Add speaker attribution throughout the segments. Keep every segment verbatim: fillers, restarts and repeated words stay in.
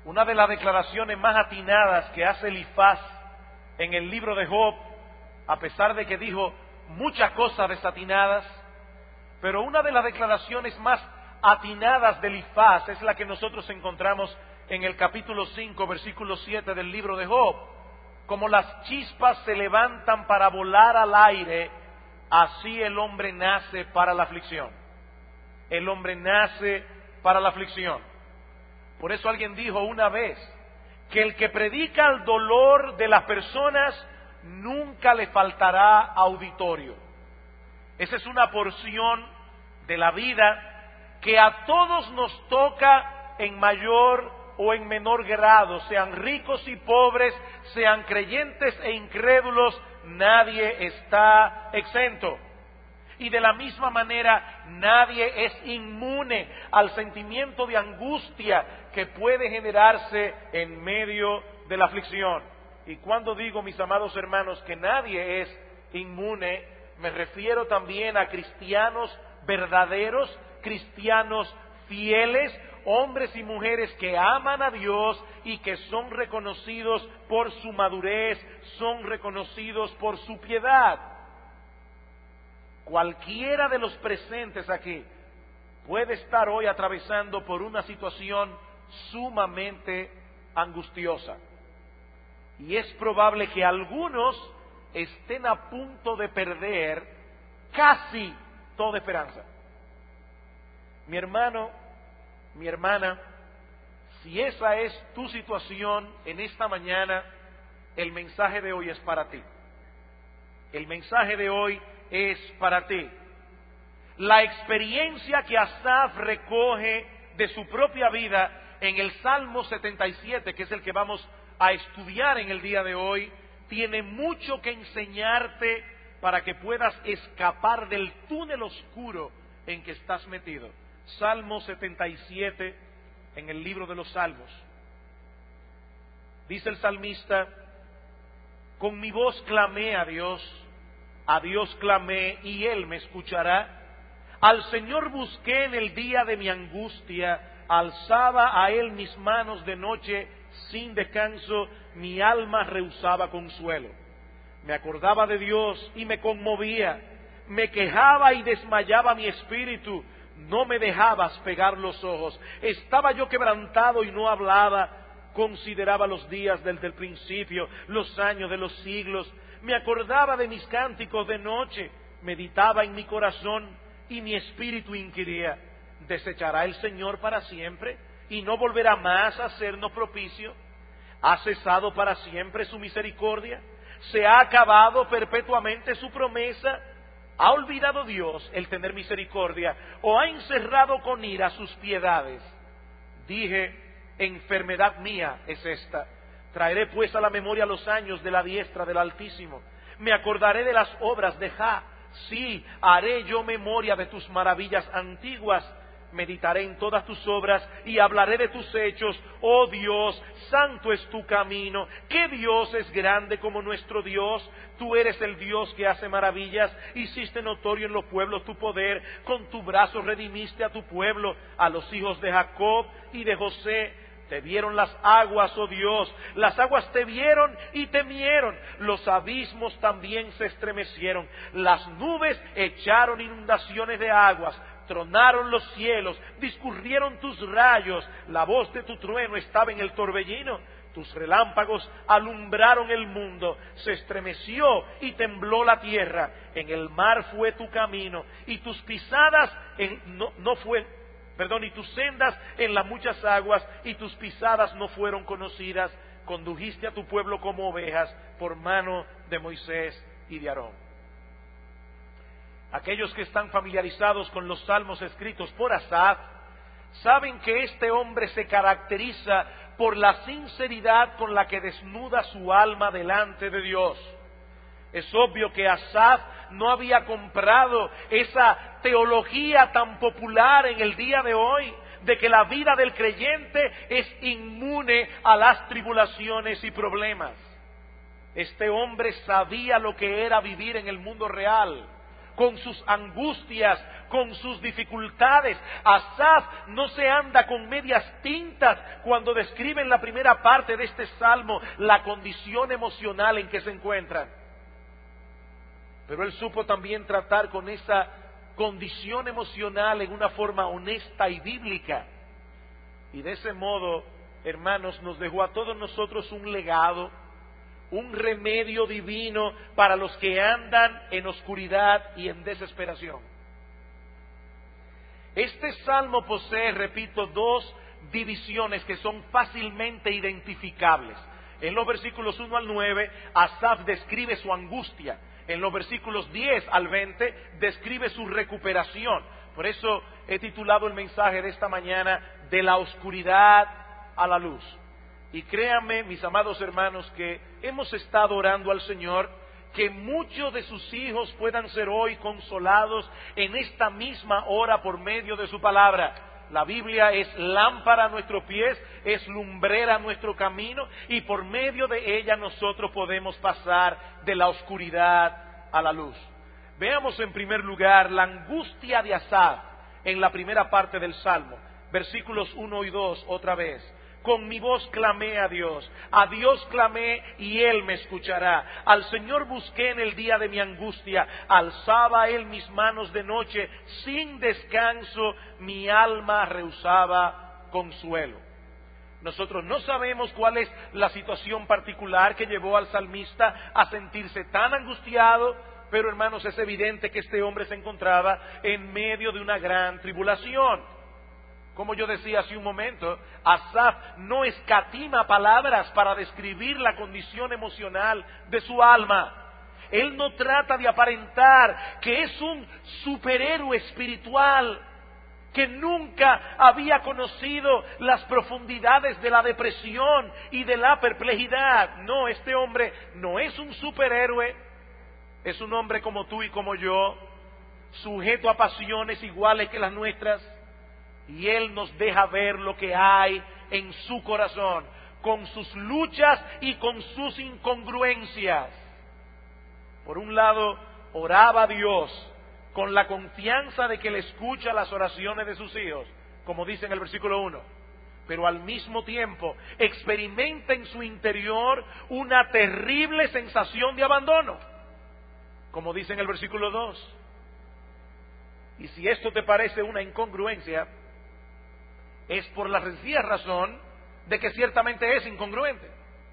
Speaker 1: Una de las declaraciones más atinadas que hace Elifaz en el libro de Job, a pesar de que dijo muchas cosas desatinadas, pero una de las declaraciones más atinadas de Elifaz es la que nosotros encontramos en el capítulo cinco, versículo siete del libro de Job. Como las chispas se levantan para volar al aire, así el hombre nace para la aflicción. El hombre nace para la aflicción. Por eso alguien dijo una vez que el que predica el dolor de las personas nunca le faltará auditorio. Esa es una porción de la vida que a todos nos toca en mayor o en menor grado, sean ricos y pobres, sean creyentes e incrédulos, nadie está exento. Y de la misma manera, nadie es inmune al sentimiento de angustia que puede generarse en medio de la aflicción. Y cuando digo, mis amados hermanos, que nadie es inmune, me refiero también a cristianos verdaderos, cristianos fieles, hombres y mujeres que aman a Dios y que son reconocidos por su madurez, son reconocidos por su piedad. Cualquiera de los presentes aquí puede estar hoy atravesando por una situación sumamente angustiosa. Y es probable que algunos estén a punto de perder casi toda esperanza. Mi hermano, mi hermana, si esa es tu situación en esta mañana, el mensaje de hoy es para ti. El mensaje de hoy es para ti. La experiencia que Asaf recoge de su propia vida en el Salmo setenta y siete, que es el que vamos a estudiar en el día de hoy, tiene mucho que enseñarte para que puedas escapar del túnel oscuro en que estás metido. Salmo setenta y siete en el libro de los Salmos. Dice el salmista: con mi voz clamé a Dios, a Dios clamé y Él me escuchará. Al Señor busqué en el día de mi angustia, alzaba a Él mis manos de noche sin descanso, mi alma rehusaba consuelo. Me acordaba de Dios y me conmovía, me quejaba y desmayaba mi espíritu, no me dejabas pegar los ojos. Estaba yo quebrantado y no hablaba, consideraba los días desde el principio, los años de los siglos. Me acordaba de mis cánticos de noche, meditaba en mi corazón y mi espíritu inquiría: ¿desechará el Señor para siempre y no volverá más a hacernos propicio? ¿Ha cesado para siempre su misericordia? ¿Se ha acabado perpetuamente su promesa? ¿Ha olvidado Dios el tener misericordia o ha encerrado con ira sus piedades? Dije: enfermedad mía es esta. Traeré pues a la memoria los años de la diestra del Altísimo. Me acordaré de las obras de Jah. Sí, haré yo memoria de tus maravillas antiguas. Meditaré en todas tus obras y hablaré de tus hechos. Oh Dios, santo es tu camino. ¿Qué Dios es grande como nuestro Dios? Tú eres el Dios que hace maravillas. Hiciste notorio en los pueblos tu poder. Con tu brazo redimiste a tu pueblo, a los hijos de Jacob y de José. Te vieron las aguas, oh Dios, las aguas te vieron y temieron, los abismos también se estremecieron, las nubes echaron inundaciones de aguas, tronaron los cielos, discurrieron tus rayos, la voz de tu trueno estaba en el torbellino, tus relámpagos alumbraron el mundo, se estremeció y tembló la tierra, en el mar fue tu camino y tus pisadas en, no, no fue Perdón, y tus sendas en las muchas aguas, y tus pisadas no fueron conocidas. Condujiste a tu pueblo como ovejas por mano de Moisés y de Aarón. Aquellos que están familiarizados con los salmos escritos por Asaf, saben que este hombre se caracteriza por la sinceridad con la que desnuda su alma delante de Dios. Es obvio que Asaf no había comprado esa teología tan popular en el día de hoy, de que la vida del creyente es inmune a las tribulaciones y problemas. Este hombre sabía lo que era vivir en el mundo real, con sus angustias, con sus dificultades. Asaf no se anda con medias tintas cuando describe en la primera parte de este salmo la condición emocional en que se encuentran. Pero él supo también tratar con esa condición emocional en una forma honesta y bíblica. Y de ese modo, hermanos, nos dejó a todos nosotros un legado, un remedio divino para los que andan en oscuridad y en desesperación. Este salmo posee, repito, dos divisiones que son fácilmente identificables. En los versículos uno al nueve, Asaf describe su angustia. En los versículos diez al veinte, describe su recuperación. Por eso he titulado el mensaje de esta mañana, de la oscuridad a la luz. Y créanme, mis amados hermanos, que hemos estado orando al Señor que muchos de sus hijos puedan ser hoy consolados en esta misma hora por medio de su palabra. La Biblia es lámpara a nuestros pies, es lumbrera a nuestro camino, y por medio de ella nosotros podemos pasar de la oscuridad a la luz. Veamos en primer lugar la angustia de Asaf en la primera parte del Salmo, versículos uno y dos otra vez. Con mi voz clamé a Dios, a Dios clamé y Él me escuchará. Al Señor busqué en el día de mi angustia, alzaba Él mis manos de noche, sin descanso mi alma rehusaba consuelo. Nosotros no sabemos cuál es la situación particular que llevó al salmista a sentirse tan angustiado, pero hermanos, es evidente que este hombre se encontraba en medio de una gran tribulación. Como yo decía hace un momento, Asaf no escatima palabras para describir la condición emocional de su alma. Él no trata de aparentar que es un superhéroe espiritual, que nunca había conocido las profundidades de la depresión y de la perplejidad. No, este hombre no es un superhéroe, es un hombre como tú y como yo, sujeto a pasiones iguales que las nuestras. Y Él nos deja ver lo que hay en su corazón, con sus luchas y con sus incongruencias. Por un lado, oraba a Dios con la confianza de que Él escucha las oraciones de sus hijos, como dice en el versículo uno. Pero al mismo tiempo experimenta en su interior una terrible sensación de abandono, como dice en el versículo dos. Y si esto te parece una incongruencia, es por la sencilla razón de que ciertamente es incongruente.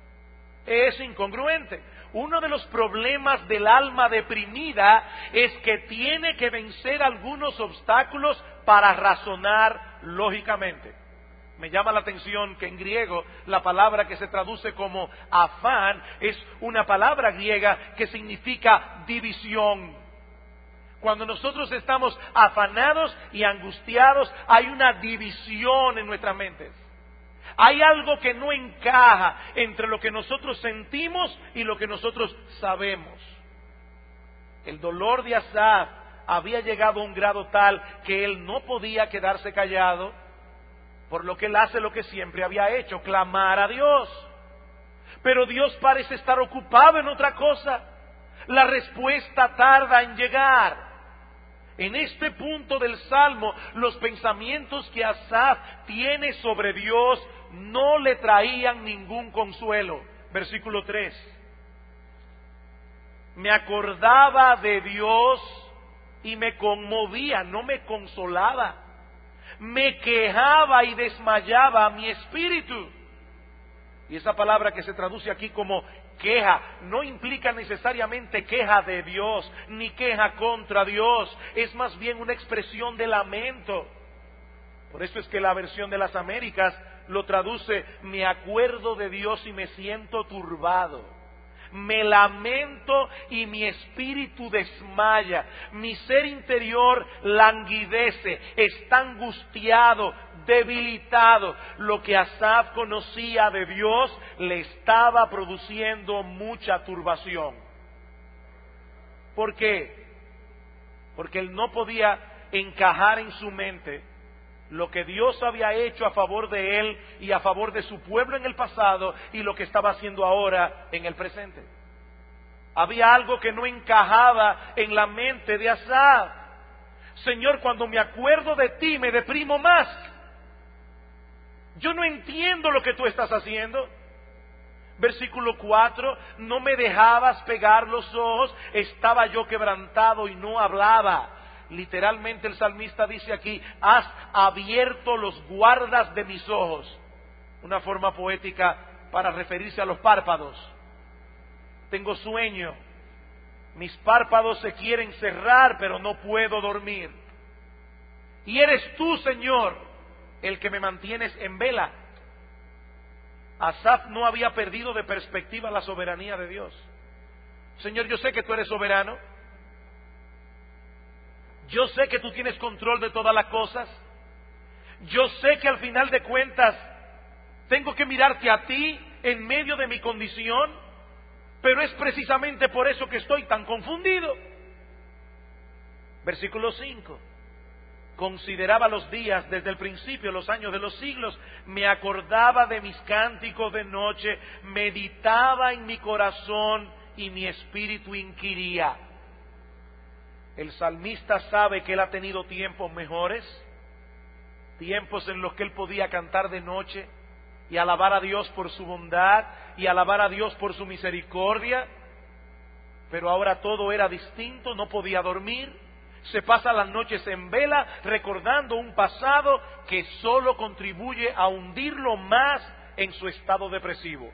Speaker 1: Es incongruente. Uno de los problemas del alma deprimida es que tiene que vencer algunos obstáculos para razonar lógicamente. Me llama la atención que en griego la palabra que se traduce como afán es una palabra griega que significa división. Cuando nosotros estamos afanados y angustiados, hay una división en nuestras mentes. Hay algo que no encaja entre lo que nosotros sentimos y lo que nosotros sabemos. El dolor de Asaf había llegado a un grado tal que él no podía quedarse callado, por lo que él hace lo que siempre había hecho, clamar a Dios. Pero Dios parece estar ocupado en otra cosa. La respuesta tarda en llegar. En este punto del Salmo, los pensamientos que Asaf tiene sobre Dios no le traían ningún consuelo. Versículo tres. Me acordaba de Dios y me conmovía, no me consolaba. Me quejaba y desmayaba mi espíritu. Y esa palabra que se traduce aquí como queja no implica necesariamente queja de Dios, ni queja contra Dios. Es más bien una expresión de lamento. Por eso es que la versión de las Américas lo traduce: me acuerdo de Dios y me siento turbado. Me lamento y mi espíritu desmaya. Mi ser interior languidece, está angustiado, debilitado. Lo que Asaf conocía de Dios le estaba produciendo mucha turbación. ¿Por qué? Porque él no podía encajar en su mente lo que Dios había hecho a favor de él y a favor de su pueblo en el pasado y lo que estaba haciendo ahora en el presente. Había algo que no encajaba en la mente de Asaf. Señor, cuando me acuerdo de ti me deprimo más. Yo no entiendo lo que tú estás haciendo. Versículo cuatro, no me dejabas pegar los ojos, estaba yo quebrantado y no hablaba. Literalmente el salmista dice aquí, has abierto los guardas de mis ojos. Una forma poética para referirse a los párpados. Tengo sueño, mis párpados se quieren cerrar, pero no puedo dormir. Y eres tú, Señor, el que me mantienes en vela. Asaf no había perdido de perspectiva la soberanía de Dios. Señor, yo sé que tú eres soberano. Yo sé que tú tienes control de todas las cosas. Yo sé que al final de cuentas tengo que mirarte a ti en medio de mi condición, pero es precisamente por eso que estoy tan confundido. Versículo cinco. Consideraba los días desde el principio, los años de los siglos, me acordaba de mis cánticos de noche, meditaba en mi corazón y mi espíritu inquiría. El salmista sabe que él ha tenido tiempos mejores, tiempos en los que él podía cantar de noche y alabar a Dios por su bondad y alabar a Dios por su misericordia, pero ahora todo era distinto, no podía dormir. Se pasa las noches en vela recordando un pasado que solo contribuye a hundirlo más en su estado depresivo.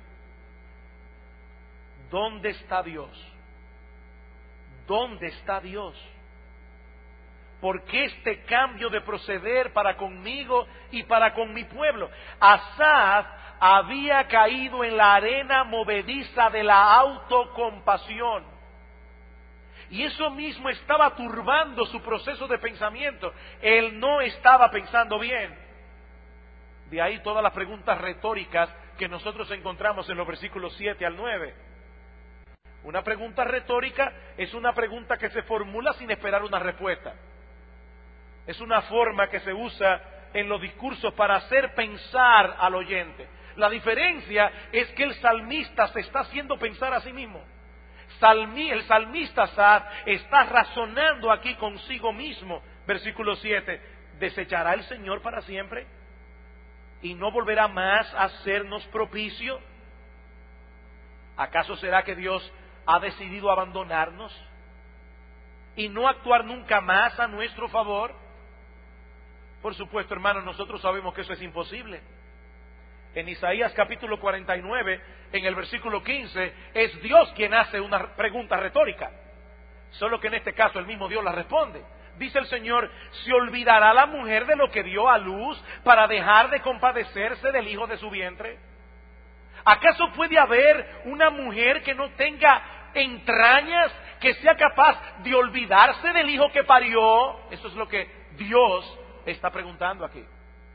Speaker 1: ¿Dónde está Dios? ¿Dónde está Dios? ¿Por qué este cambio de proceder para conmigo y para con mi pueblo? Asaf había caído en la arena movediza de la autocompasión. Y eso mismo estaba turbando su proceso de pensamiento. Él no estaba pensando bien. De ahí todas las preguntas retóricas que nosotros encontramos en los versículos siete al nueve. Una pregunta retórica es una pregunta que se formula sin esperar una respuesta. Es una forma que se usa en los discursos para hacer pensar al oyente. La diferencia es que el salmista se está haciendo pensar a sí mismo. Salmi, el salmista Asaf está razonando aquí consigo mismo. Versículo siete, ¿desechará el Señor para siempre? ¿Y no volverá más a hacernos propicio? ¿Acaso será que Dios ha decidido abandonarnos y no actuar nunca más a nuestro favor? Por supuesto, hermanos, nosotros sabemos que eso es imposible. En Isaías capítulo cuarenta y nueve, en el versículo quince, es Dios quien hace una pregunta retórica. Solo que en este caso el mismo Dios la responde. Dice el Señor, ¿se olvidará la mujer de lo que dio a luz para dejar de compadecerse del hijo de su vientre? ¿Acaso puede haber una mujer que no tenga entrañas, que sea capaz de olvidarse del hijo que parió? Eso es lo que Dios está preguntando aquí.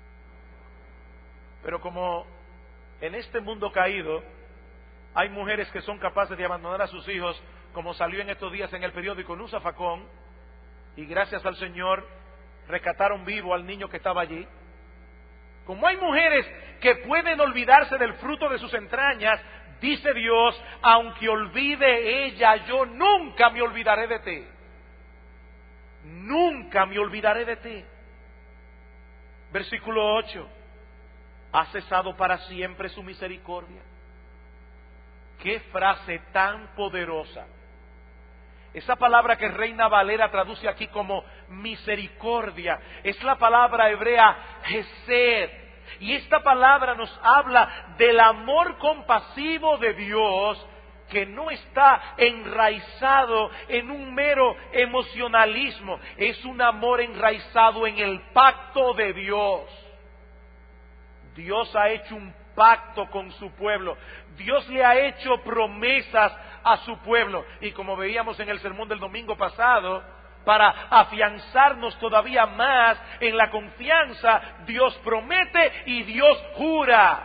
Speaker 1: Pero como en este mundo caído hay mujeres que son capaces de abandonar a sus hijos, como salió en estos días en el periódico en un zafacón, y gracias al Señor rescataron vivo al niño que estaba allí. Como hay mujeres que pueden olvidarse del fruto de sus entrañas, dice Dios, aunque olvide ella, yo nunca me olvidaré de ti. Nunca me olvidaré de ti. Versículo ocho. ¿Ha cesado para siempre su misericordia? ¡Qué frase tan poderosa! Esa palabra que Reina Valera traduce aquí como misericordia es la palabra hebrea hesed. Y esta palabra nos habla del amor compasivo de Dios, que no está enraizado en un mero emocionalismo, es un amor enraizado en el pacto de Dios. Dios ha hecho un pacto con su pueblo. Dios le ha hecho promesas a su pueblo. Y como veíamos en el sermón del domingo pasado, para afianzarnos todavía más en la confianza, Dios promete y Dios jura.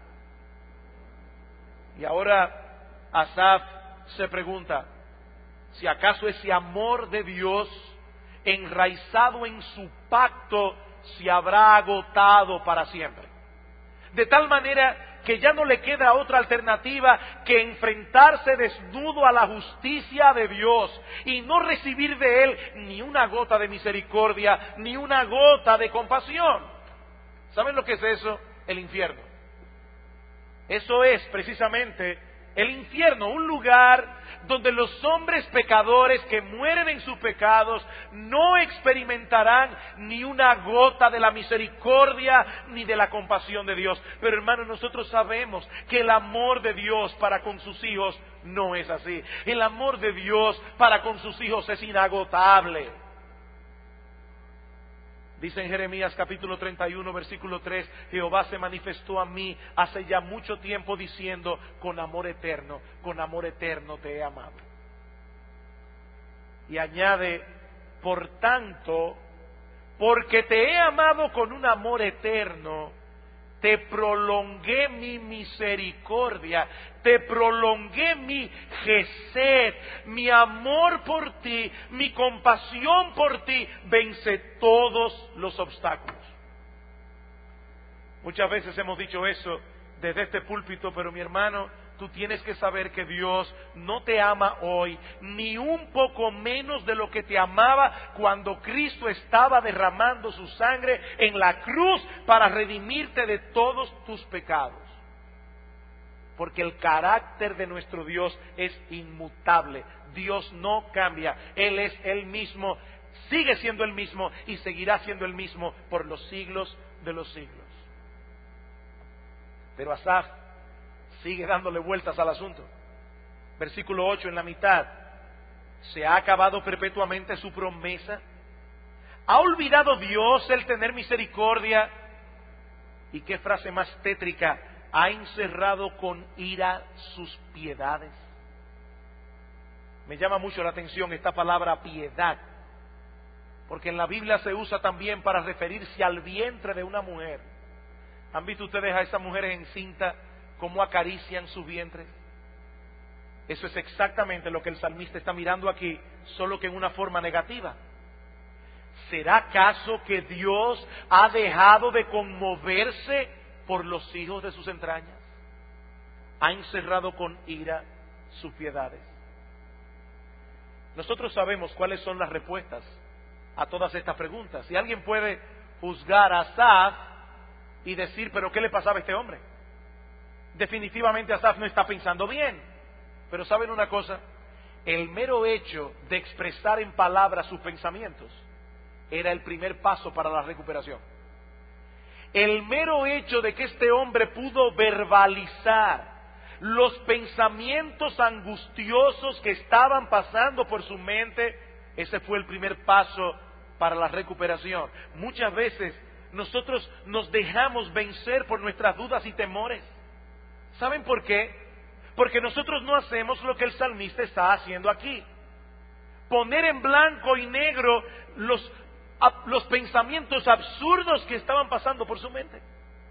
Speaker 1: Y ahora Asaf se pregunta, si acaso ese amor de Dios enraizado en su pacto se habrá agotado para siempre. De tal manera que ya no le queda otra alternativa que enfrentarse desnudo a la justicia de Dios y no recibir de Él ni una gota de misericordia, ni una gota de compasión. ¿Saben lo que es eso? El infierno. Eso es precisamente el infierno, un lugar donde los hombres pecadores que mueren en sus pecados no experimentarán ni una gota de la misericordia ni de la compasión de Dios. Pero hermanos, nosotros sabemos que el amor de Dios para con sus hijos no es así. El amor de Dios para con sus hijos es inagotable. Dice en Jeremías capítulo treinta y uno versículo tres, Jehová se manifestó a mí hace ya mucho tiempo diciendo, con amor eterno, con amor eterno te he amado. Y añade, por tanto, porque te he amado con un amor eterno, te prolongué mi misericordia, te prolongué mi gesed, mi amor por ti, mi compasión por ti, vence todos los obstáculos. Muchas veces hemos dicho eso desde este púlpito, pero mi hermano, tú tienes que saber que Dios no te ama hoy, ni un poco menos de lo que te amaba cuando Cristo estaba derramando su sangre en la cruz para redimirte de todos tus pecados. Porque el carácter de nuestro Dios es inmutable. Dios no cambia. Él es Él mismo, sigue siendo el mismo y seguirá siendo el mismo por los siglos de los siglos. Pero Asaf sigue dándole vueltas al asunto. Versículo ocho en la mitad. ¿Se ha acabado perpetuamente su promesa? ¿Ha olvidado Dios el tener misericordia? ¿Y qué frase más tétrica? ¿Ha encerrado con ira sus piedades? Me llama mucho la atención esta palabra piedad, porque en la Biblia se usa también para referirse al vientre de una mujer. ¿Han visto ustedes a esas mujeres encintas cómo acarician sus vientres? Eso es exactamente lo que el salmista está mirando aquí, solo que en una forma negativa. ¿Será acaso que Dios ha dejado de conmoverse por los hijos de sus entrañas? Ha encerrado con ira sus piedades. Nosotros sabemos cuáles son las respuestas a todas estas preguntas. Si alguien puede juzgar a Asaf y decir, ¿pero qué le pasaba a este hombre? Definitivamente Asaf no está pensando bien. Pero ¿saben una cosa? El mero hecho de expresar en palabras sus pensamientos era el primer paso para la recuperación. El mero hecho de que este hombre pudo verbalizar los pensamientos angustiosos que estaban pasando por su mente, ese fue el primer paso para la recuperación. Muchas veces nosotros nos dejamos vencer por nuestras dudas y temores. ¿Saben por qué? Porque nosotros no hacemos lo que el salmista está haciendo aquí. Poner en blanco y negro los, los pensamientos absurdos que estaban pasando por su mente.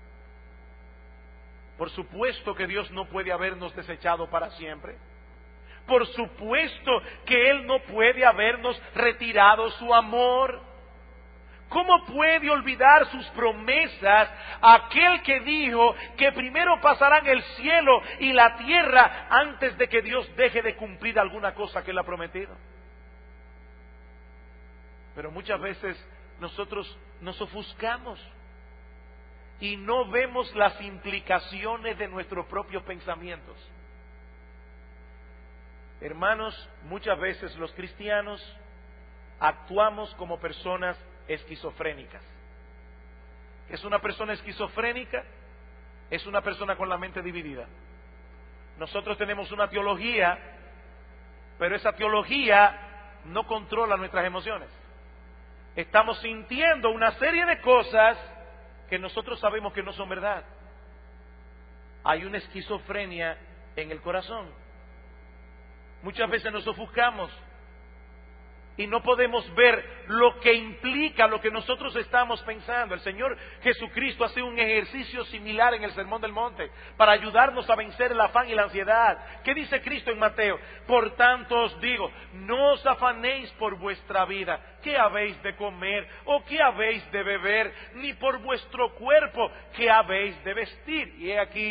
Speaker 1: Por supuesto que Dios no puede habernos desechado para siempre. Por supuesto que Él no puede habernos retirado su amor. ¿Cómo puede olvidar sus promesas aquel que dijo que primero pasarán el cielo y la tierra antes de que Dios deje de cumplir alguna cosa que Él ha prometido? Pero muchas veces nosotros nos ofuscamos y no vemos las implicaciones de nuestros propios pensamientos. Hermanos, muchas veces los cristianos actuamos como personas esquizofrénicas. ¿Es una persona esquizofrénica? Es una persona con la mente dividida. Nosotros tenemos una teología, pero esa teología no controla nuestras emociones. Estamos sintiendo una serie de cosas que nosotros sabemos que no son verdad. Hay una esquizofrenia en el corazón. Muchas veces nos ofuscamos y no podemos ver lo que implica lo que nosotros estamos pensando. El Señor Jesucristo hace un ejercicio similar en el Sermón del Monte para ayudarnos a vencer el afán y la ansiedad. ¿Qué dice Cristo en Mateo? Por tanto os digo, no os afanéis por vuestra vida, qué habéis de comer o qué habéis de beber, ni por vuestro cuerpo, qué habéis de vestir. Y he aquí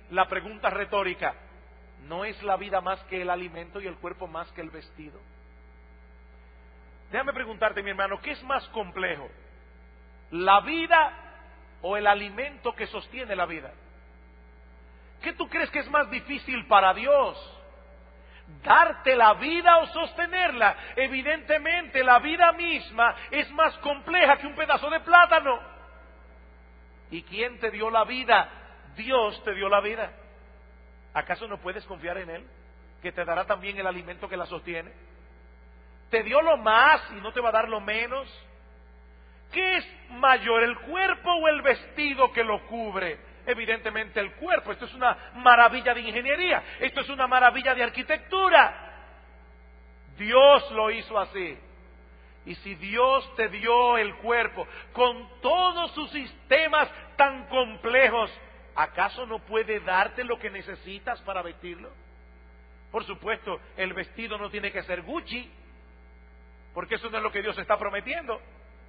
Speaker 1: la pregunta retórica: ¿no es la vida más que el alimento y el cuerpo más que el vestido? Déjame preguntarte, mi hermano, ¿qué es más complejo? ¿La vida o el alimento que sostiene la vida? ¿Qué tú crees que es más difícil para Dios? ¿Darte la vida o sostenerla? Evidentemente la vida misma es más compleja que un pedazo de plátano. ¿Y quién te dio la vida? Dios te dio la vida. ¿Acaso no puedes confiar en Él, que te dará también el alimento que la sostiene? ¿Te dio lo más y no te va a dar lo menos? ¿Qué es mayor, el cuerpo o el vestido que lo cubre? Evidentemente el cuerpo. Esto es una maravilla de ingeniería, esto es una maravilla de arquitectura. Dios lo hizo así. Y si Dios te dio el cuerpo con todos sus sistemas tan complejos, ¿acaso no puede darte lo que necesitas para vestirlo? Por supuesto, el vestido no tiene que ser Gucci, porque eso no es lo que Dios está prometiendo.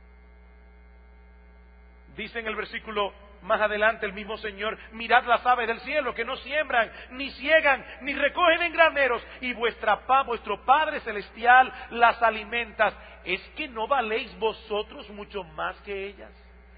Speaker 1: Dice en el versículo más adelante el mismo Señor: mirad las aves del cielo, que no siembran, ni ciegan, ni recogen en graneros, y vuestra pa, vuestro Padre Celestial las alimenta. ¿Es que no valéis vosotros mucho más que ellas?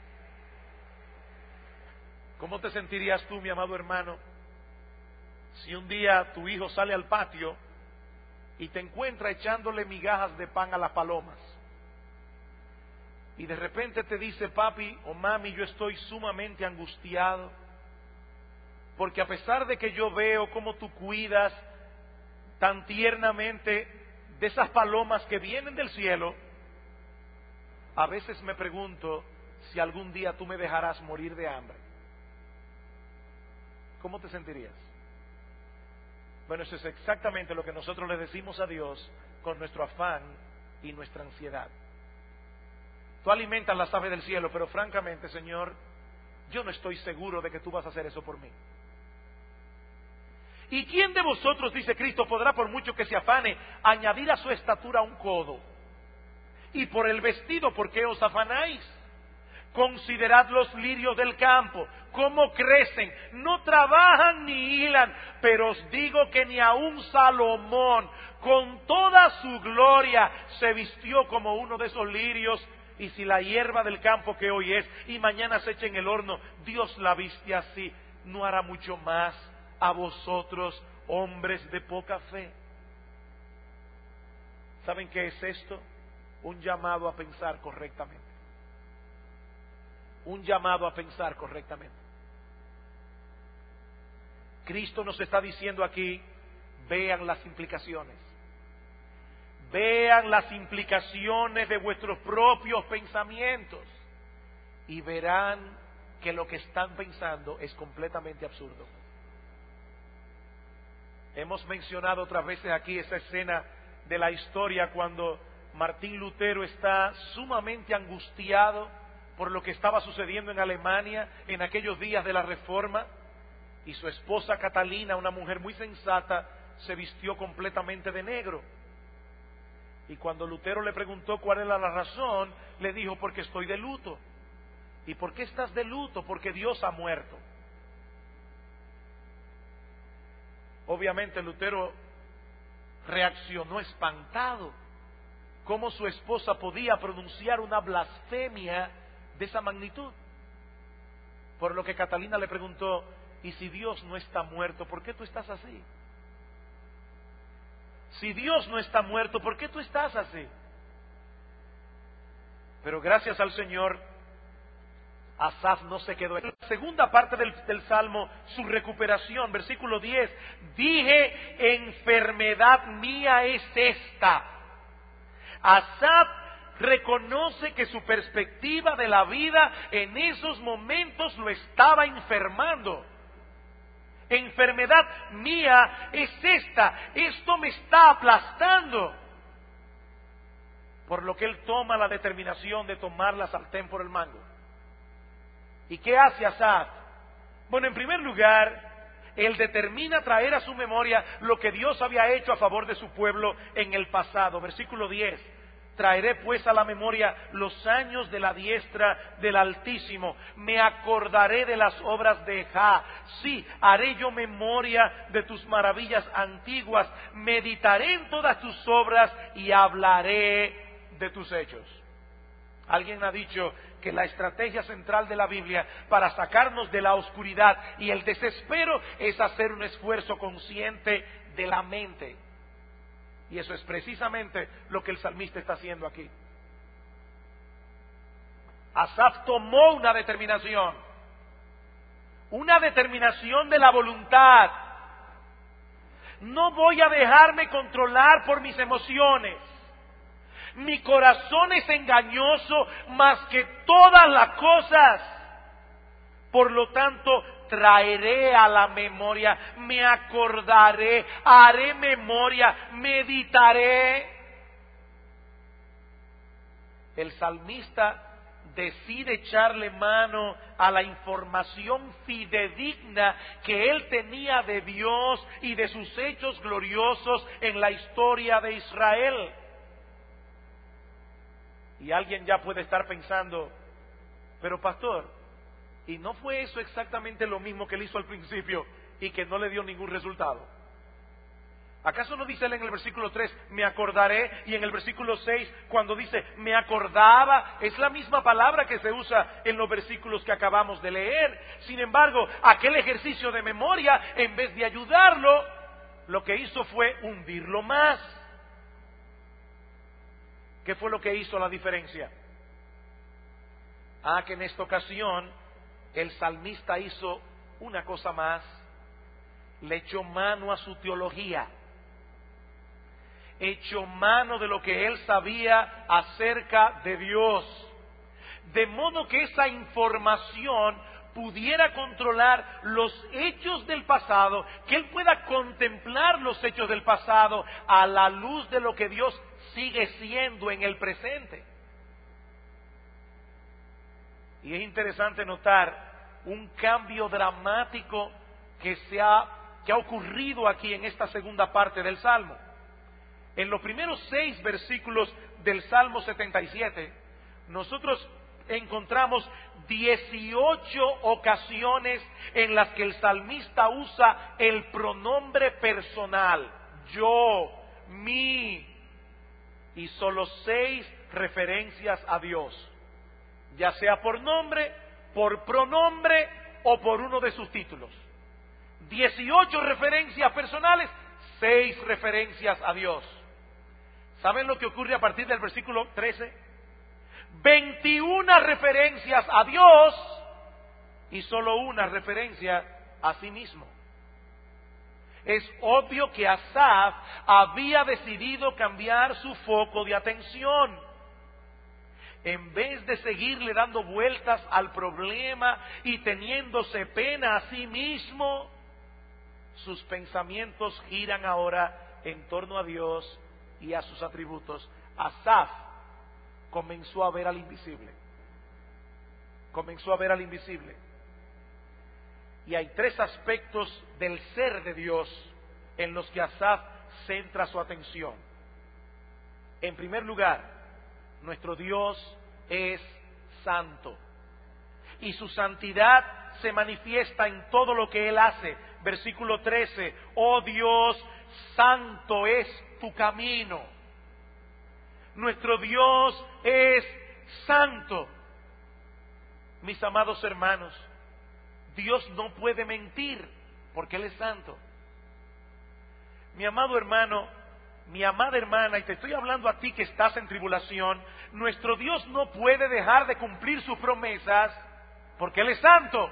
Speaker 1: ¿Cómo te sentirías tú, mi amado hermano, si un día tu hijo sale al patio y te encuentra echándole migajas de pan a las palomas? Y de repente te dice: papi o mami, yo estoy sumamente angustiado, porque a pesar de que yo veo cómo tú cuidas tan tiernamente de esas palomas que vienen del cielo, a veces me pregunto si algún día tú me dejarás morir de hambre. ¿Cómo te sentirías? Bueno, eso es exactamente lo que nosotros le decimos a Dios con nuestro afán y nuestra ansiedad. Tú alimentas las aves del cielo, pero francamente, Señor, yo no estoy seguro de que tú vas a hacer eso por mí. ¿Y quién de vosotros, dice Cristo, podrá, por mucho que se afane, añadir a su estatura un codo? Y por el vestido, ¿por qué os afanáis? Considerad los lirios del campo, cómo crecen, no trabajan ni hilan, pero os digo que ni aun Salomón, con toda su gloria, se vistió como uno de esos lirios. Y si la hierba del campo que hoy es y mañana se echa en el horno, Dios la viste así, ¿no hará mucho más a vosotros, hombres de poca fe? ¿Saben qué es esto? Un llamado a pensar correctamente. Un llamado a pensar correctamente. Cristo nos está diciendo aquí: vean las implicaciones. Vean las implicaciones de vuestros propios pensamientos y verán que lo que están pensando es completamente absurdo. Hemos mencionado otras veces aquí esa escena de la historia cuando Martín Lutero está sumamente angustiado por lo que estaba sucediendo en Alemania en aquellos días de la Reforma, y su esposa Catalina, una mujer muy sensata, se vistió completamente de negro. Y cuando Lutero le preguntó cuál era la razón, le dijo: porque estoy de luto. ¿Y por qué estás de luto? Porque Dios ha muerto. Obviamente Lutero reaccionó espantado. ¿Cómo su esposa podía pronunciar una blasfemia de esa magnitud? Por lo que Catalina le preguntó: ¿y si Dios no está muerto, por qué tú estás así? Si Dios no está muerto, ¿por qué tú estás así? Pero gracias al Señor, Asaf no se quedó. En la segunda parte del, del Salmo, su recuperación, versículo diez: dije, enfermedad mía es esta. Asaf reconoce que su perspectiva de la vida en esos momentos lo estaba enfermando. Enfermedad mía es esta, esto me está aplastando. Por lo que él toma la determinación de tomar la sartén por el mango. ¿Y qué hace Asaf? Bueno, en primer lugar, él determina traer a su memoria lo que Dios había hecho a favor de su pueblo en el pasado. Versículo diez: Traeré pues a la memoria los años de la diestra del Altísimo. Me acordaré de las obras de Jah. Sí, haré yo memoria de tus maravillas antiguas. Meditaré en todas tus obras y hablaré de tus hechos. Alguien ha dicho que la estrategia central de la Biblia para sacarnos de la oscuridad y el desespero es hacer un esfuerzo consciente de la mente. Y eso es precisamente lo que el salmista está haciendo aquí. Asaf tomó una determinación, una determinación de la voluntad. No voy a dejarme controlar por mis emociones. Mi corazón es engañoso más que todas las cosas. Por lo tanto, traeré a la memoria, me acordaré, haré memoria, meditaré. El salmista decide echarle mano a la información fidedigna que él tenía de Dios y de sus hechos gloriosos en la historia de Israel. Y alguien ya puede estar pensando, pero pastor, ¿y no fue eso exactamente lo mismo que él hizo al principio y que no le dio ningún resultado? ¿Acaso no dice él en el versículo tres, me acordaré? Y en el versículo seis, cuando dice, me acordaba, es la misma palabra que se usa en los versículos que acabamos de leer. Sin embargo, aquel ejercicio de memoria, en vez de ayudarlo, lo que hizo fue hundirlo más. ¿Qué fue lo que hizo la diferencia? Ah, que en esta ocasión el salmista hizo una cosa más, le echó mano a su teología, echó mano de lo que él sabía acerca de Dios, de modo que esa información pudiera controlar los hechos del pasado, que él pueda contemplar los hechos del pasado a la luz de lo que Dios sigue siendo en el presente. Y es interesante notar un cambio dramático que se ha, que ha ocurrido aquí en esta segunda parte del Salmo. En los primeros seis versículos del Salmo setenta y siete, nosotros encontramos dieciocho ocasiones en las que el salmista usa el pronombre personal, yo, mí, y solo seis referencias a Dios, ya sea por nombre, por pronombre o por uno de sus títulos. dieciocho referencias personales, seis referencias a Dios. ¿Saben lo que ocurre a partir del versículo trece? veintiuna referencias a Dios y solo una referencia a sí mismo. Es obvio que Asaf había decidido cambiar su foco de atención. En vez de seguirle dando vueltas al problema y teniéndose pena a sí mismo, sus pensamientos giran ahora en torno a Dios y a sus atributos. Asaf comenzó a ver al invisible. Comenzó a ver al invisible. Y hay tres aspectos del ser de Dios en los que Asaf centra su atención. En primer lugar, nuestro Dios es santo. Y su santidad se manifiesta en todo lo que Él hace. Versículo trece, oh Dios, santo es tu camino. Nuestro Dios es santo. Mis amados hermanos, Dios no puede mentir porque Él es santo. Mi amado hermano, mi amada hermana, y te estoy hablando a ti que estás en tribulación, nuestro Dios no puede dejar de cumplir sus promesas porque Él es santo.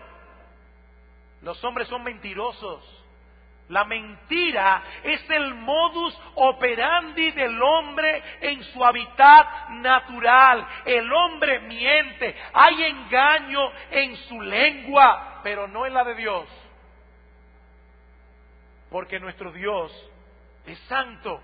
Speaker 1: Los hombres son mentirosos. La mentira es el modus operandi del hombre en su hábitat natural. El hombre miente, hay engaño en su lengua, pero no en la de Dios. Porque nuestro Dios es santo.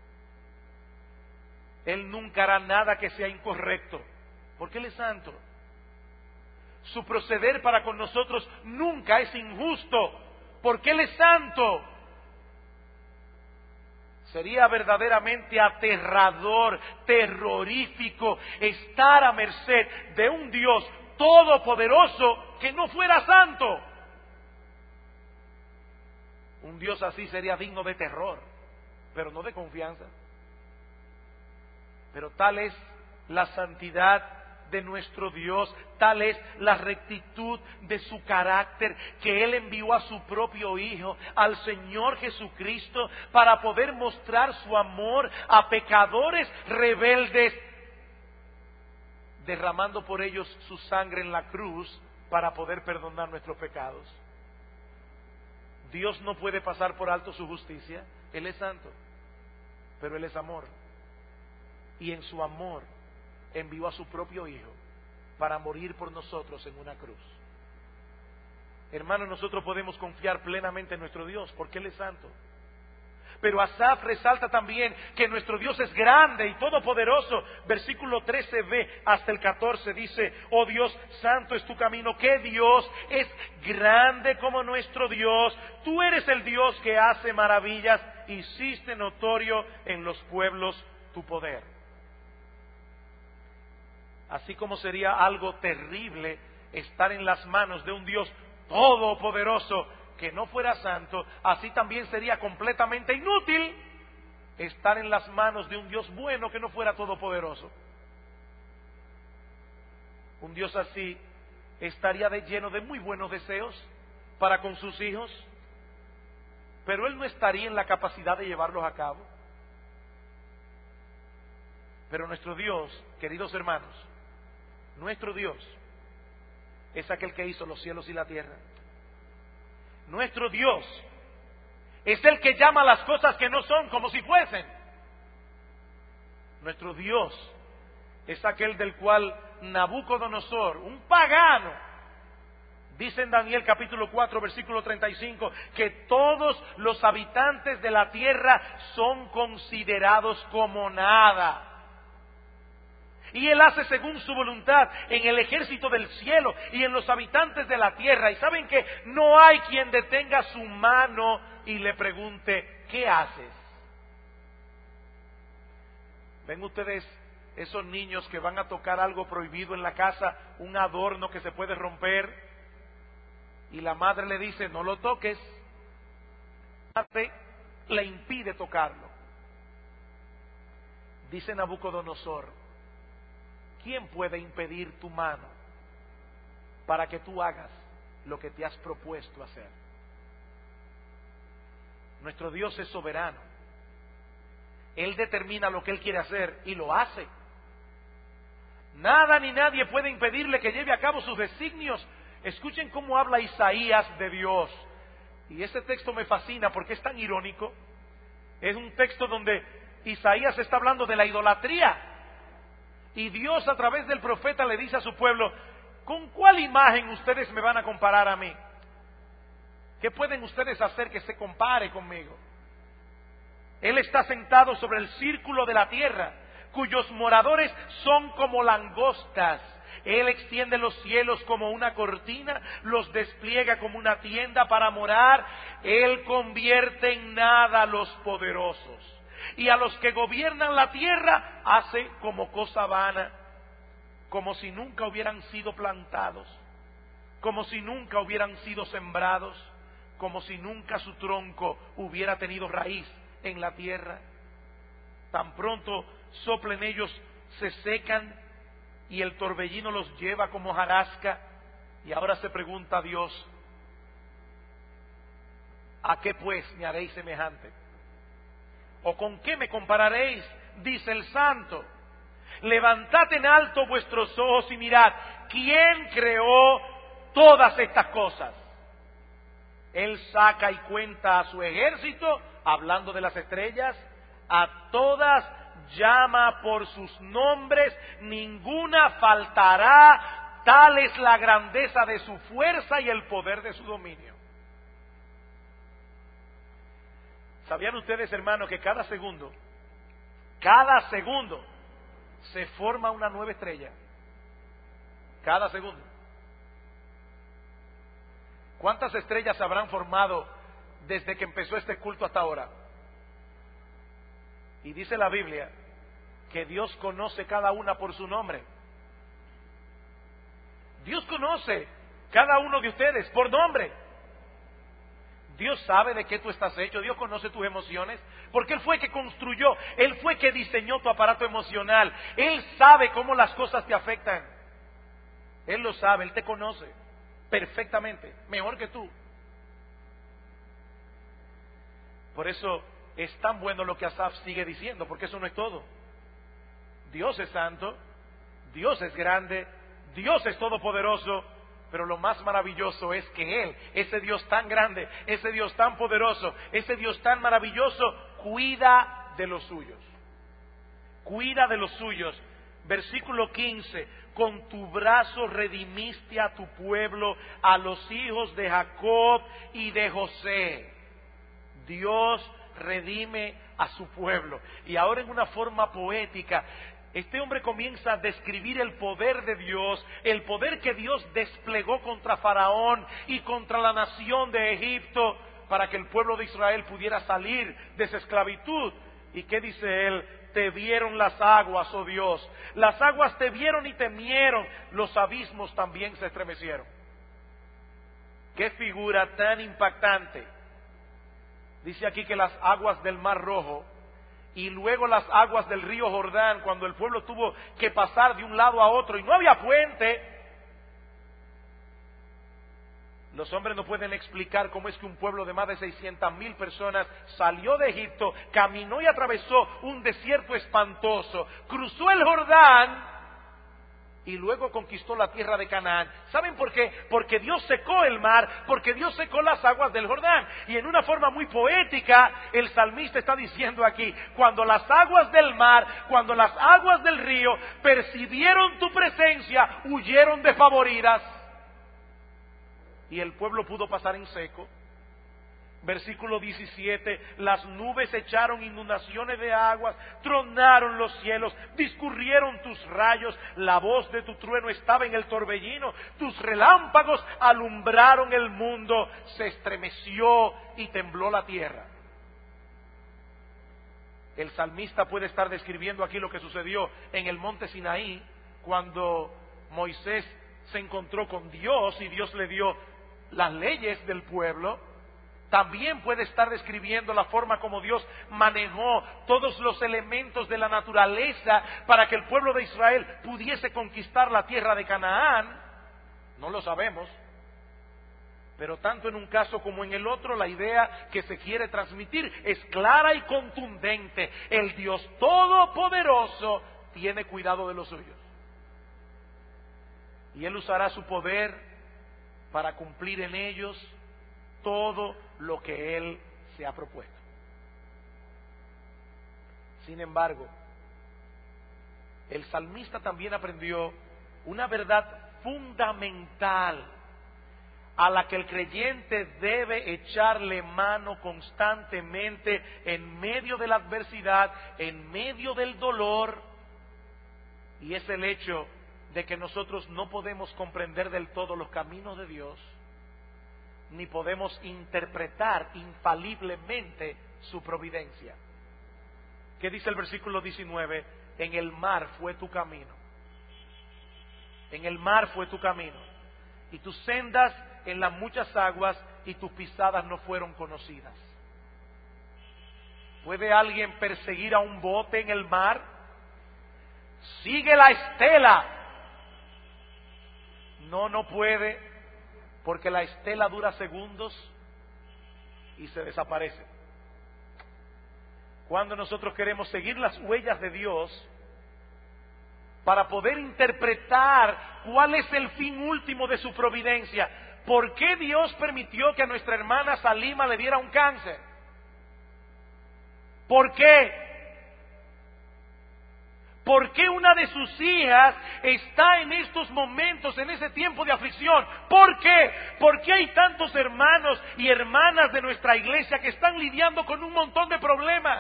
Speaker 1: Él nunca hará nada que sea incorrecto, porque Él es santo. Su proceder para con nosotros nunca es injusto, porque Él es santo. Sería verdaderamente aterrador, terrorífico, estar a merced de un Dios todopoderoso que no fuera santo. Un Dios así sería digno de terror, pero no de confianza. Pero tal es la santidad de nuestro Dios, tal es la rectitud de su carácter, que Él envió a su propio Hijo, al Señor Jesucristo, para poder mostrar su amor a pecadores rebeldes, derramando por ellos su sangre en la cruz para poder perdonar nuestros pecados. Dios no puede pasar por alto su justicia. Él es santo, pero Él es amor, y en su amor envió a su propio Hijo para morir por nosotros en una cruz. Hermanos, nosotros podemos confiar plenamente en nuestro Dios porque Él es santo. Pero Asaf resalta también que nuestro Dios es grande y todopoderoso. Versículo trece b hasta el catorce dice: oh Dios, santo es tu camino. ¿Qué Dios es grande como nuestro Dios? Tú eres el Dios que hace maravillas. Hiciste notorio en los pueblos tu poder. Así como sería algo terrible estar en las manos de un Dios todopoderoso que no fuera santo, así también sería completamente inútil estar en las manos de un Dios bueno que no fuera todopoderoso. Un Dios así estaría de lleno de muy buenos deseos para con sus hijos, pero Él no estaría en la capacidad de llevarlos a cabo. Pero nuestro Dios, queridos hermanos, nuestro Dios es aquel que hizo los cielos y la tierra. Nuestro Dios es el que llama las cosas que no son como si fuesen. Nuestro Dios es aquel del cual Nabucodonosor, un pagano, dice en Daniel capítulo cuatro versículo treinta y cinco que todos los habitantes de la tierra son considerados como nada. Y Él hace según su voluntad en el ejército del cielo y en los habitantes de la tierra. Y saben que no hay quien detenga su mano y le pregunte: ¿qué haces? ¿Ven ustedes esos niños que van a tocar algo prohibido en la casa, un adorno que se puede romper, y la madre le dice: no lo toques? La madre le impide tocarlo. Dice Nabucodonosor: ¿quién puede impedir tu mano para que tú hagas lo que te has propuesto hacer? Nuestro Dios es soberano. Él determina lo que Él quiere hacer y lo hace. Nada ni nadie puede impedirle que lleve a cabo sus designios. Escuchen cómo habla Isaías de Dios. Y ese texto me fascina porque es tan irónico. Es un texto donde Isaías está hablando de la idolatría. Y Dios a través del profeta le dice a su pueblo: ¿con cuál imagen ustedes me van a comparar a mí? ¿Qué pueden ustedes hacer que se compare conmigo? Él está sentado sobre el círculo de la tierra, cuyos moradores son como langostas. Él extiende los cielos como una cortina, los despliega como una tienda para morar. Él convierte en nada a los poderosos, y a los que gobiernan la tierra hace como cosa vana, como si nunca hubieran sido plantados, como si nunca hubieran sido sembrados, como si nunca su tronco hubiera tenido raíz en la tierra. Tan pronto soplen ellos, se secan, y el torbellino los lleva como hojarasca. Y ahora se pregunta Dios: ¿a qué pues me haréis semejante? ¿O con qué me compararéis? Dice el Santo. Levantad en alto vuestros ojos y mirad, ¿quién creó todas estas cosas? Él saca y cuenta a su ejército, hablando de las estrellas, a todas llama por sus nombres, ninguna faltará, tal es la grandeza de su fuerza y el poder de su dominio. ¿Sabían ustedes, hermanos, que cada segundo, cada segundo, se forma una nueva estrella? Cada segundo. ¿Cuántas estrellas se habrán formado desde que empezó este culto hasta ahora? Y dice la Biblia que Dios conoce cada una por su nombre. Dios conoce cada uno de ustedes por nombre. Dios sabe de qué tú estás hecho, Dios conoce tus emociones, porque Él fue que construyó, Él fue que diseñó tu aparato emocional, Él sabe cómo las cosas te afectan, Él lo sabe, Él te conoce perfectamente, mejor que tú. Por eso es tan bueno lo que Asaf sigue diciendo, porque eso no es todo. Dios es santo, Dios es grande, Dios es todopoderoso, pero lo más maravilloso es que Él, ese Dios tan grande, ese Dios tan poderoso, ese Dios tan maravilloso, cuida de los suyos. Cuida de los suyos. Versículo quince, con tu brazo redimiste a tu pueblo, a los hijos de Jacob y de José. Dios redime a su pueblo. Y ahora en una forma poética, este hombre comienza a describir el poder de Dios, el poder que Dios desplegó contra Faraón y contra la nación de Egipto para que el pueblo de Israel pudiera salir de esa esclavitud. ¿Y qué dice él? Te vieron las aguas, oh Dios, las aguas te vieron y temieron, los abismos también se estremecieron. Qué figura tan impactante. Dice aquí que las aguas del Mar Rojo y luego las aguas del río Jordán, cuando el pueblo tuvo que pasar de un lado a otro y no había puente, los hombres no pueden explicar cómo es que un pueblo de más de seiscientas mil personas salió de Egipto, caminó y atravesó un desierto espantoso, cruzó el Jordán y luego conquistó la tierra de Canaán. ¿Saben por qué? Porque Dios secó el mar, porque Dios secó las aguas del Jordán. Y en una forma muy poética, el salmista está diciendo aquí, cuando las aguas del mar, cuando las aguas del río percibieron tu presencia, huyeron desfavoridas. Y el pueblo pudo pasar en seco. Versículo diecisiete, las nubes echaron inundaciones de aguas, tronaron los cielos, discurrieron tus rayos, la voz de tu trueno estaba en el torbellino, tus relámpagos alumbraron el mundo, se estremeció y tembló la tierra. El salmista puede estar describiendo aquí lo que sucedió en el monte Sinaí, cuando Moisés se encontró con Dios y Dios le dio las leyes del pueblo. También puede estar describiendo la forma como Dios manejó todos los elementos de la naturaleza para que el pueblo de Israel pudiese conquistar la tierra de Canaán. No lo sabemos, pero tanto en un caso como en el otro, la idea que se quiere transmitir es clara y contundente. El Dios todopoderoso tiene cuidado de los suyos. Y Él usará su poder para cumplir en ellos todo lo que Él se ha propuesto. Sin embargo, el salmista también aprendió una verdad fundamental a la que el creyente debe echarle mano constantemente en medio de la adversidad, en medio del dolor, y es el hecho de que nosotros no podemos comprender del todo los caminos de Dios, ni podemos interpretar infaliblemente su providencia. ¿Qué dice el versículo diecinueve? En el mar fue tu camino. En el mar fue tu camino. Y tus sendas en las muchas aguas, y tus pisadas no fueron conocidas. ¿Puede alguien perseguir a un bote en el mar? Sigue la estela. No, no puede, porque la estela dura segundos y se desaparece. Cuando nosotros queremos seguir las huellas de Dios para poder interpretar cuál es el fin último de su providencia, ¿por qué Dios permitió que a nuestra hermana Salima le diera un cáncer? ¿Por qué? ¿Por qué una de sus hijas está en estos momentos, en ese tiempo de aflicción? ¿Por qué? ¿Por qué hay tantos hermanos y hermanas de nuestra iglesia que están lidiando con un montón de problemas?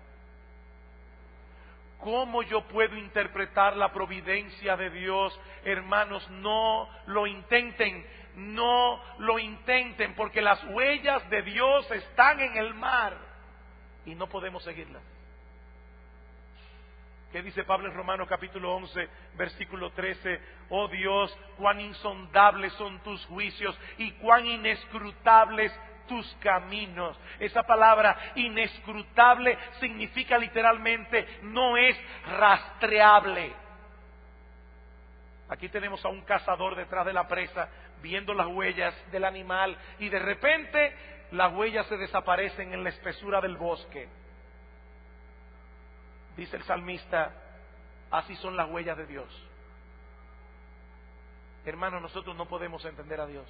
Speaker 1: ¿Cómo yo puedo interpretar la providencia de Dios? Hermanos, no lo intenten, no lo intenten, porque las huellas de Dios están en el mar y no podemos seguirlas. ¿Qué dice Pablo en Romanos capítulo once, versículo trece? Oh Dios, cuán insondables son tus juicios y cuán inescrutables tus caminos. Esa palabra inescrutable significa literalmente no es rastreable. Aquí tenemos a un cazador detrás de la presa viendo las huellas del animal y de repente las huellas se desaparecen en la espesura del bosque. Dice el salmista, así son las huellas de Dios. Hermanos, nosotros no podemos entender a Dios.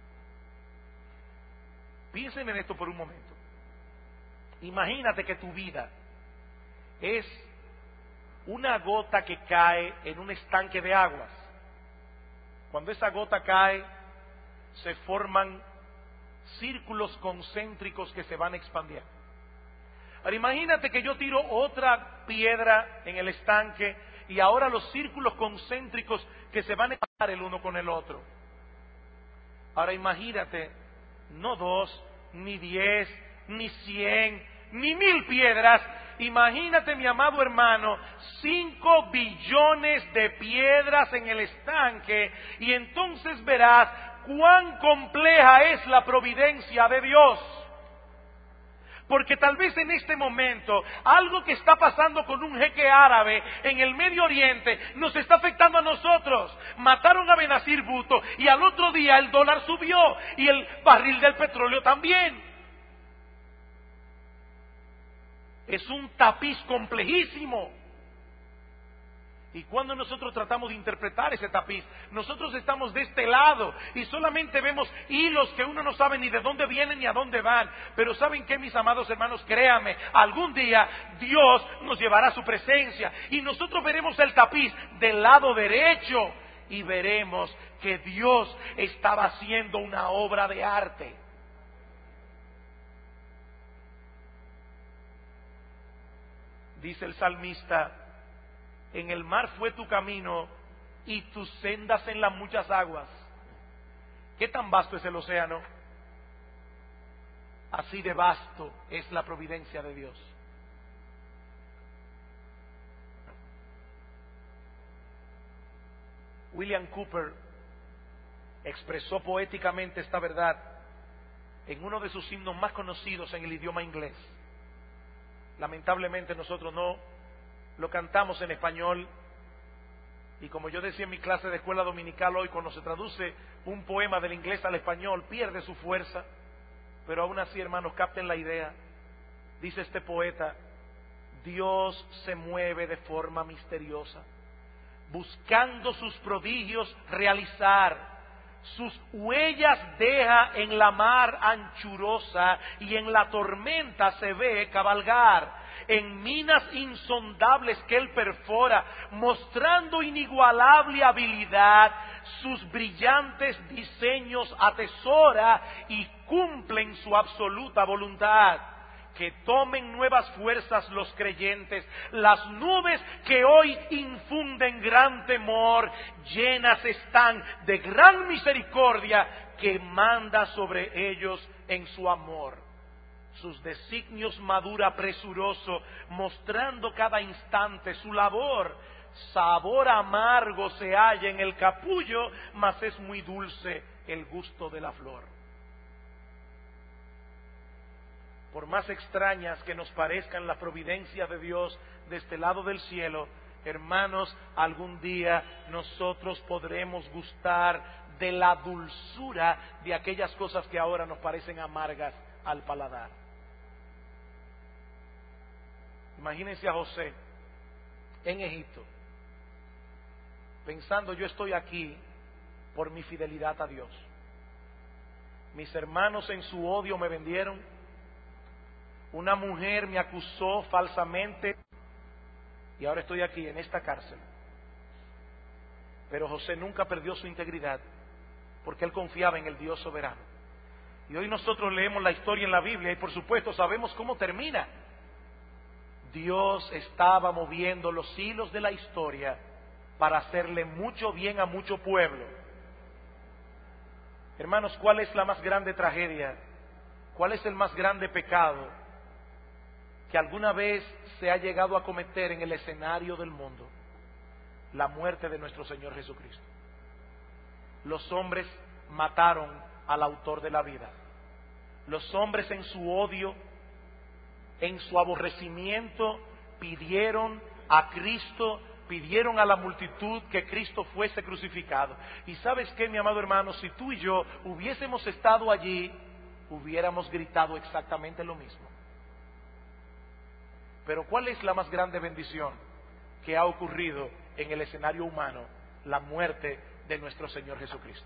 Speaker 1: Piensen en esto por un momento. Imagínate que tu vida es una gota que cae en un estanque de aguas. Cuando esa gota cae, se forman círculos concéntricos que se van expandiendo. Ahora imagínate que yo tiro otra piedra en el estanque y ahora los círculos concéntricos que se van a expandir el uno con el otro. Ahora imagínate, no dos, ni diez, ni cien, ni mil piedras. Imagínate, mi amado hermano, cinco billones de piedras en el estanque y entonces verás cuán compleja es la providencia de Dios. Porque tal vez en este momento algo que está pasando con un jeque árabe en el Medio Oriente nos está afectando a nosotros. Mataron a Benazir Bhutto y al otro día el dólar subió y el barril del petróleo también. Es un tapiz complejísimo. Y cuando nosotros tratamos de interpretar ese tapiz, nosotros estamos de este lado y solamente vemos hilos que uno no sabe ni de dónde vienen ni a dónde van. Pero ¿saben qué, mis amados hermanos? Créanme, algún día Dios nos llevará a su presencia y nosotros veremos el tapiz del lado derecho y veremos que Dios estaba haciendo una obra de arte. Dice el salmista, en el mar fue tu camino y tus sendas en las muchas aguas. ¿Qué tan vasto es el océano? Así de vasto es la providencia de Dios. William Cooper expresó poéticamente esta verdad en uno de sus himnos más conocidos en el idioma inglés. Lamentablemente nosotros no lo cantamos en español y como yo decía en mi clase de escuela dominical hoy, cuando se traduce un poema del inglés al español pierde su fuerza, pero aún así, hermanos, capten la idea. Dice este poeta, Dios se mueve de forma misteriosa, buscando sus prodigios realizar. Sus huellas deja en la mar anchurosa y en la tormenta se ve cabalgar. En minas insondables que él perfora, mostrando inigualable habilidad, sus brillantes diseños atesora y cumplen su absoluta voluntad. Que tomen nuevas fuerzas los creyentes, las nubes que hoy infunden gran temor, llenas están de gran misericordia que manda sobre ellos en su amor. Sus designios madura presuroso, mostrando cada instante su labor. Sabor amargo se halla en el capullo, mas es muy dulce el gusto de la flor. Por más extrañas que nos parezcan las providencias de Dios de este lado del cielo, hermanos, algún día nosotros podremos gustar de la dulzura de aquellas cosas que ahora nos parecen amargas al paladar. Imagínense a José en Egipto, pensando, yo estoy aquí por mi fidelidad a Dios. Mis hermanos en su odio me vendieron. Una mujer me acusó falsamente y ahora estoy aquí en esta cárcel. Pero José nunca perdió su integridad porque él confiaba en el Dios soberano. Y hoy nosotros leemos la historia en la Biblia y por supuesto sabemos cómo termina. Dios estaba moviendo los hilos de la historia para hacerle mucho bien a mucho pueblo. Hermanos, ¿cuál es la más grande tragedia? ¿Cuál es el más grande pecado que alguna vez se ha llegado a cometer en el escenario del mundo, la muerte de nuestro Señor Jesucristo. Los hombres mataron al autor de la vida. Los hombres en su odio, en su aborrecimiento, pidieron a Cristo, pidieron a la multitud que Cristo fuese crucificado. Y ¿sabes qué, mi amado hermano? Si tú y yo hubiésemos estado allí, hubiéramos gritado exactamente lo mismo. Pero ¿cuál es la más grande bendición que ha ocurrido en el escenario humano? La muerte de nuestro Señor Jesucristo.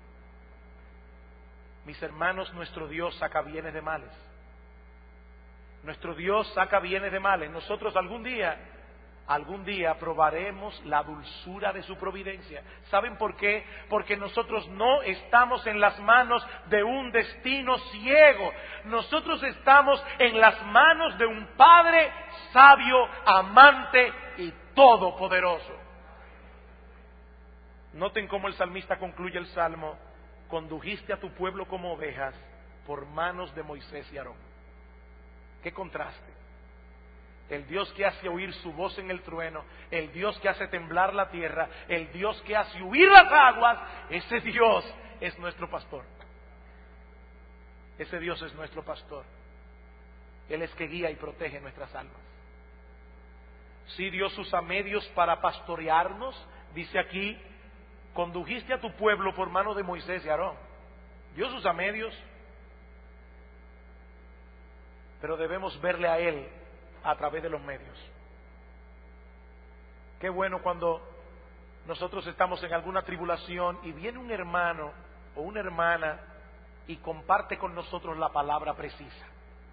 Speaker 1: Mis hermanos, nuestro Dios saca bienes de males. Nuestro Dios saca bienes de males. Nosotros algún día, algún día probaremos la dulzura de su providencia. ¿Saben por qué? Porque nosotros no estamos en las manos de un destino ciego. Nosotros estamos en las manos de un Padre sabio, amante y todopoderoso. Noten cómo el salmista concluye el salmo: condujiste a tu pueblo como ovejas por manos de Moisés y Aarón. ¡Qué contraste! El Dios que hace oír su voz en el trueno, el Dios que hace temblar la tierra, el Dios que hace huir las aguas, ese Dios es nuestro pastor. Ese Dios es nuestro pastor. Él es que guía y protege nuestras almas. Sí, Dios usa medios para pastorearnos. Dice aquí: condujiste a tu pueblo por mano de Moisés y Aarón. Dios usa medios, pero debemos verle a Él a través de los medios. Qué bueno cuando nosotros estamos en alguna tribulación y viene un hermano o una hermana y comparte con nosotros la palabra precisa.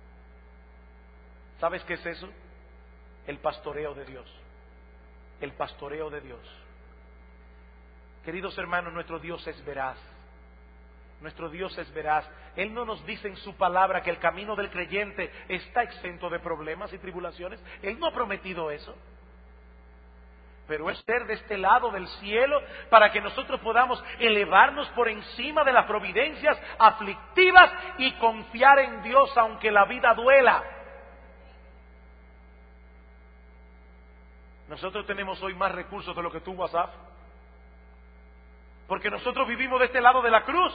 Speaker 1: ¿Sabes qué es eso? El pastoreo de Dios. El pastoreo de Dios. Queridos hermanos, nuestro Dios es veraz. Nuestro Dios es veraz. Él no nos dice en su palabra que el camino del creyente está exento de problemas y tribulaciones. Él no ha prometido eso. Pero es ser de este lado del cielo para que nosotros podamos elevarnos por encima de las providencias aflictivas y confiar en Dios aunque la vida duela. Nosotros tenemos hoy más recursos de lo que tuvo Asaf, porque nosotros vivimos de este lado de la cruz.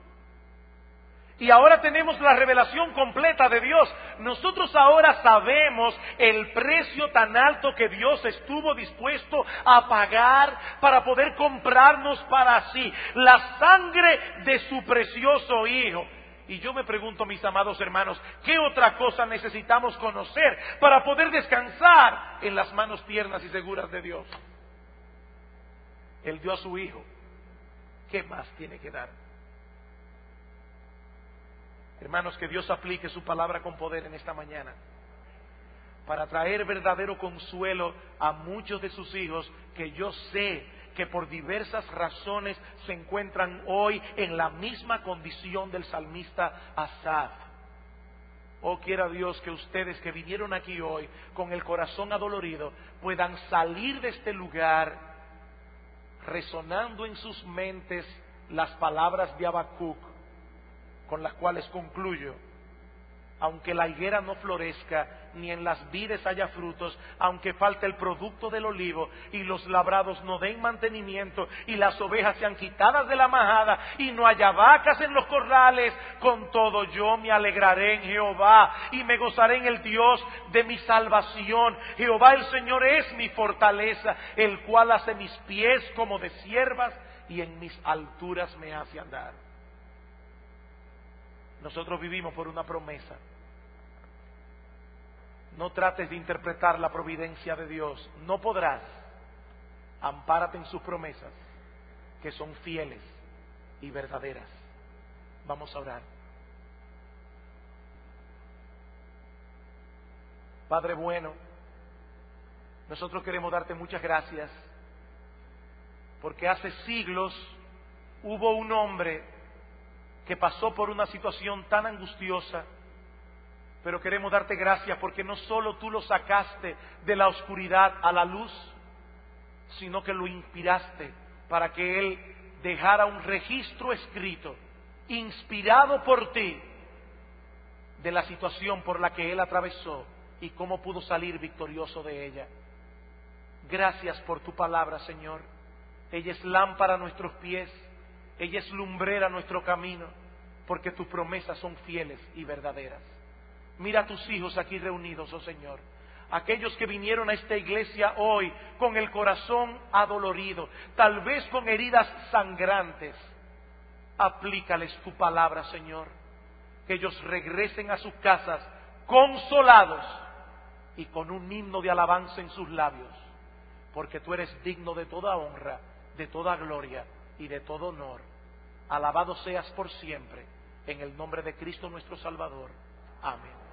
Speaker 1: Y ahora tenemos la revelación completa de Dios. Nosotros ahora sabemos el precio tan alto que Dios estuvo dispuesto a pagar para poder comprarnos para sí, la sangre de su precioso Hijo. Y yo me pregunto, mis amados hermanos, ¿qué otra cosa necesitamos conocer para poder descansar en las manos tiernas y seguras de Dios? Él dio a su Hijo. ¿Qué más tiene que dar? Hermanos, que Dios aplique su palabra con poder en esta mañana para traer verdadero consuelo a muchos de sus hijos que yo sé que por diversas razones se encuentran hoy en la misma condición del salmista Asaf. Oh, quiera Dios que ustedes que vinieron aquí hoy con el corazón adolorido puedan salir de este lugar resonando en sus mentes las palabras de Habacuc, con las cuales concluyo: aunque la higuera no florezca, ni en las vides haya frutos, aunque falte el producto del olivo, y los labrados no den mantenimiento, y las ovejas sean quitadas de la majada, y no haya vacas en los corrales, con todo yo me alegraré en Jehová, y me gozaré en el Dios de mi salvación. Jehová el Señor es mi fortaleza, el cual hace mis pies como de ciervas, y en mis alturas me hace andar. Nosotros vivimos por una promesa. No trates de interpretar la providencia de Dios. No podrás. Ampárate en sus promesas, que son fieles y verdaderas. Vamos a orar. Padre bueno, nosotros queremos darte muchas gracias, porque hace siglos hubo un hombre que pasó por una situación tan angustiosa, pero queremos darte gracias porque no solo tú lo sacaste de la oscuridad a la luz, sino que lo inspiraste para que él dejara un registro escrito, inspirado por ti, de la situación por la que él atravesó y cómo pudo salir victorioso de ella. Gracias por tu palabra, Señor. Ella es lámpara a nuestros pies, ella es lumbrera a nuestro camino, porque tus promesas son fieles y verdaderas. Mira a tus hijos aquí reunidos, oh Señor, aquellos que vinieron a esta iglesia hoy con el corazón adolorido, tal vez con heridas sangrantes. Aplícales tu palabra, Señor, que ellos regresen a sus casas consolados y con un himno de alabanza en sus labios, porque tú eres digno de toda honra, de toda gloria y de todo honor. Alabado seas por siempre, en el nombre de Cristo nuestro Salvador. Amén.